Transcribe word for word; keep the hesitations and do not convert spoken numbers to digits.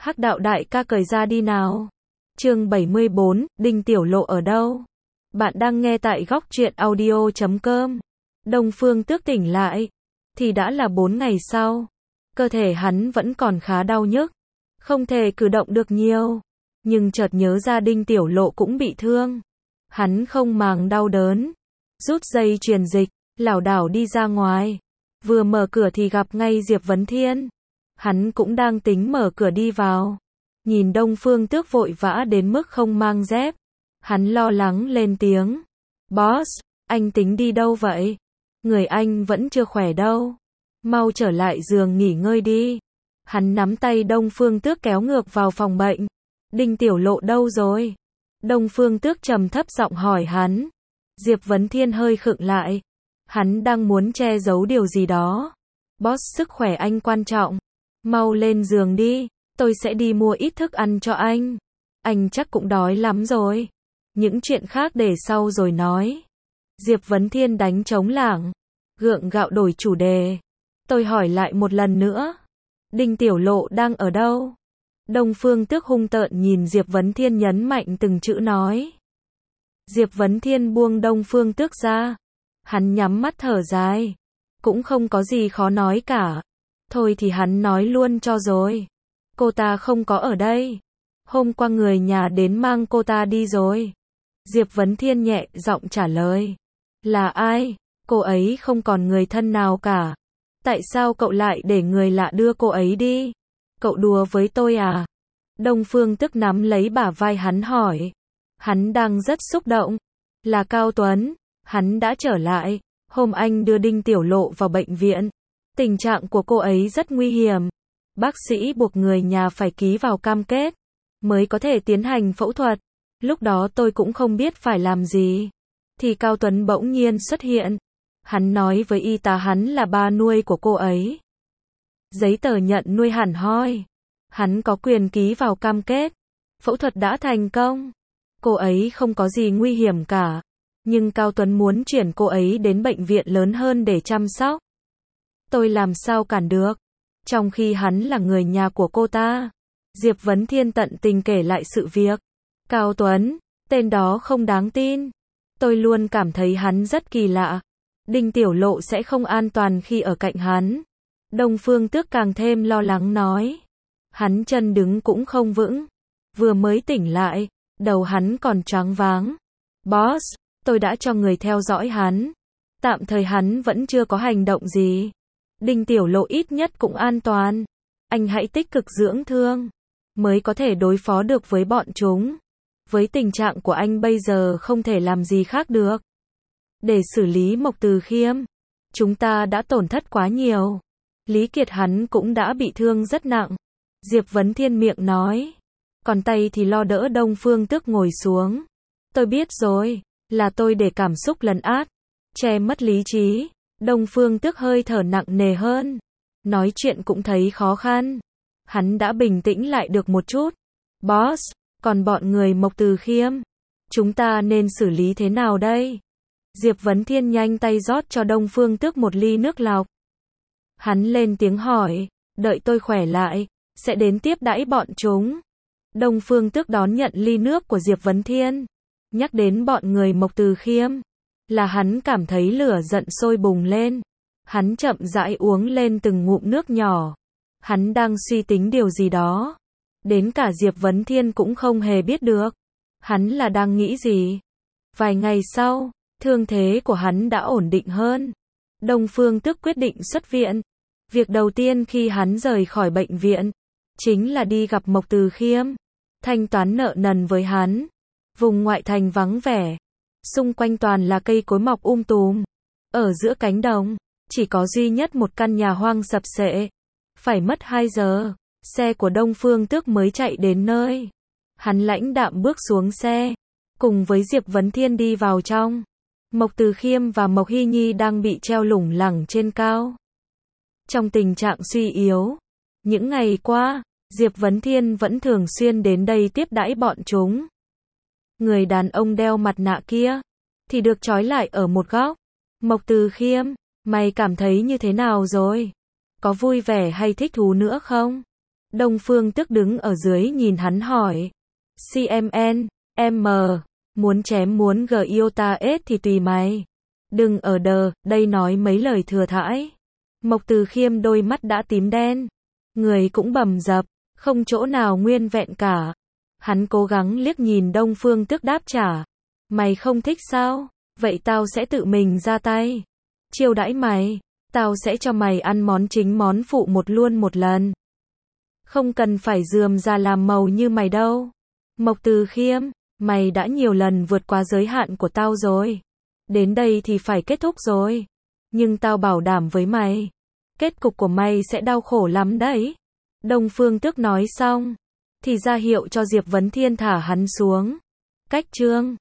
Hắc đạo đại ca cởi ra đi nào. Chương bảy mươi bốn, Đinh Tiểu Lộ ở đâu? Bạn đang nghe tại góc truyện audio chấm com. Đông Phương Tước tỉnh lại, thì đã là bốn ngày sau. Cơ thể hắn vẫn còn khá đau nhức, không thể cử động được nhiều. Nhưng chợt nhớ ra Đinh Tiểu Lộ cũng bị thương. Hắn không màng đau đớn, rút dây truyền dịch, lảo đảo đi ra ngoài. Vừa mở cửa thì gặp ngay Diệp Vấn Thiên. Hắn cũng đang tính mở cửa đi vào. Nhìn Đông Phương Tước vội vã đến mức không mang dép. Hắn lo lắng lên tiếng. Boss, anh tính đi đâu vậy? Người anh vẫn chưa khỏe đâu. Mau trở lại giường nghỉ ngơi đi. Hắn nắm tay Đông Phương Tước kéo ngược vào phòng bệnh. Đinh Tiểu Lộ đâu rồi? Đông Phương Tước trầm thấp giọng hỏi hắn. Diệp Vấn Thiên hơi khựng lại. Hắn đang muốn che giấu điều gì đó. Boss, sức khỏe anh quan trọng. Mau lên giường đi, tôi sẽ đi mua ít thức ăn cho anh. Anh chắc cũng đói lắm rồi. Những chuyện khác để sau rồi nói. Diệp Vấn Thiên đánh trống lảng, gượng gạo đổi chủ đề. Tôi hỏi lại một lần nữa. Đinh Tiểu Lộ đang ở đâu? Đông Phương Tước hung tợn nhìn Diệp Vấn Thiên nhấn mạnh từng chữ nói. Diệp Vấn Thiên buông Đông Phương Tước ra. Hắn nhắm mắt thở dài. Cũng không có gì khó nói cả. Thôi thì hắn nói luôn cho rồi. Cô ta không có ở đây. Hôm qua người nhà đến mang cô ta đi rồi. Diệp Vấn Thiên nhẹ giọng trả lời. Là ai? Cô ấy không còn người thân nào cả. Tại sao cậu lại để người lạ đưa cô ấy đi? Cậu đùa với tôi à? Đông Phương Tước nắm lấy bả vai hắn hỏi. Hắn đang rất xúc động. Là Cao Tuấn. Hắn đã trở lại. Hôm anh đưa Đinh Tiểu Lộ vào bệnh viện. Tình trạng của cô ấy rất nguy hiểm. Bác sĩ buộc người nhà phải ký vào cam kết mới có thể tiến hành phẫu thuật. Lúc đó tôi cũng không biết phải làm gì. Thì Cao Tuấn bỗng nhiên xuất hiện. Hắn nói với y tá hắn là ba nuôi của cô ấy. Giấy tờ nhận nuôi hẳn hoi. Hắn có quyền ký vào cam kết. Phẫu thuật đã thành công. Cô ấy không có gì nguy hiểm cả. Nhưng Cao Tuấn muốn chuyển cô ấy đến bệnh viện lớn hơn để chăm sóc. Tôi làm sao cản được? Trong khi hắn là người nhà của cô ta. Diệp Vấn Thiên tận tình kể lại sự việc. Cao Tuấn, tên đó không đáng tin. Tôi luôn cảm thấy hắn rất kỳ lạ. Đinh Tiểu Lộ sẽ không an toàn khi ở cạnh hắn. Đông Phương Tước càng thêm lo lắng nói. Hắn chân đứng cũng không vững. Vừa mới tỉnh lại, đầu hắn còn choáng váng. Boss, tôi đã cho người theo dõi hắn. Tạm thời hắn vẫn chưa có hành động gì. Đinh Tiểu Lộ ít nhất cũng an toàn. Anh hãy tích cực dưỡng thương, mới có thể đối phó được với bọn chúng. Với tình trạng của anh bây giờ không thể làm gì khác được. Để xử lý Mộc Từ Khiêm, chúng ta đã tổn thất quá nhiều. Lý Kiệt hắn cũng đã bị thương rất nặng. Diệp Vấn Thiên miệng nói. Còn tay thì lo đỡ Đông Phương Tước ngồi xuống. Tôi biết rồi, là tôi để cảm xúc lấn át, che mất lý trí. Đông Phương Tước hơi thở nặng nề hơn. Nói chuyện cũng thấy khó khăn. Hắn đã bình tĩnh lại được một chút. Boss, còn bọn người Mộc Từ Khiêm, chúng ta nên xử lý thế nào đây? Diệp Vấn Thiên nhanh tay rót cho Đông Phương Tước một ly nước lọc. Hắn lên tiếng hỏi, đợi tôi khỏe lại, sẽ đến tiếp đãi bọn chúng. Đông Phương Tước đón nhận ly nước của Diệp Vấn Thiên. Nhắc đến bọn người Mộc Từ Khiêm, là hắn cảm thấy lửa giận sôi bùng lên. Hắn chậm rãi uống lên từng ngụm nước nhỏ. Hắn đang suy tính điều gì đó. Đến cả Diệp Vấn Thiên cũng không hề biết được. Hắn là đang nghĩ gì. Vài ngày sau, thương thế của hắn đã ổn định hơn. Đông Phương Tước quyết định xuất viện. Việc đầu tiên khi hắn rời khỏi bệnh viện, chính là đi gặp Mộc Từ Khiêm. Thanh toán nợ nần với hắn. Vùng ngoại thành vắng vẻ. Xung quanh toàn là cây cối mọc um tùm. Ở giữa cánh đồng, chỉ có duy nhất một căn nhà hoang sập xệ. Phải mất hai giờ, xe của Đông Phương Tước mới chạy đến nơi. Hắn lãnh đạm bước xuống xe, cùng với Diệp Vấn Thiên đi vào trong. Mộc Từ Khiêm và Mộc Hy Nhi đang bị treo lủng lẳng trên cao. Trong tình trạng suy yếu. Những ngày qua, Diệp Vấn Thiên vẫn thường xuyên đến đây tiếp đãi bọn chúng. Người đàn ông đeo mặt nạ kia thì được trói lại ở một góc. Mộc Từ Khiêm, mày cảm thấy như thế nào rồi? Có vui vẻ hay thích thú nữa không? Đông Phương Tước đứng ở dưới nhìn hắn hỏi. xê em en, em, muốn chém muốn gờ yêu ta ết thì tùy mày. Đừng ở đờ, đây nói mấy lời thừa thãi. Mộc Từ Khiêm đôi mắt đã tím đen. Người cũng bầm dập, không chỗ nào nguyên vẹn cả. Hắn cố gắng liếc nhìn Đông Phương Tước đáp trả. Mày không thích sao? Vậy tao sẽ tự mình ra tay. Chiêu đãi mày. Tao sẽ cho mày ăn món chính món phụ một luôn một lần. Không cần phải rườm rà làm màu như mày đâu. Mộc Từ Khiêm, mày đã nhiều lần vượt qua giới hạn của tao rồi. Đến đây thì phải kết thúc rồi. Nhưng tao bảo đảm với mày. Kết cục của mày sẽ đau khổ lắm đấy. Đông Phương Tước nói xong. Thì ra hiệu cho Diệp Vấn Thiên thả hắn xuống. Cách chương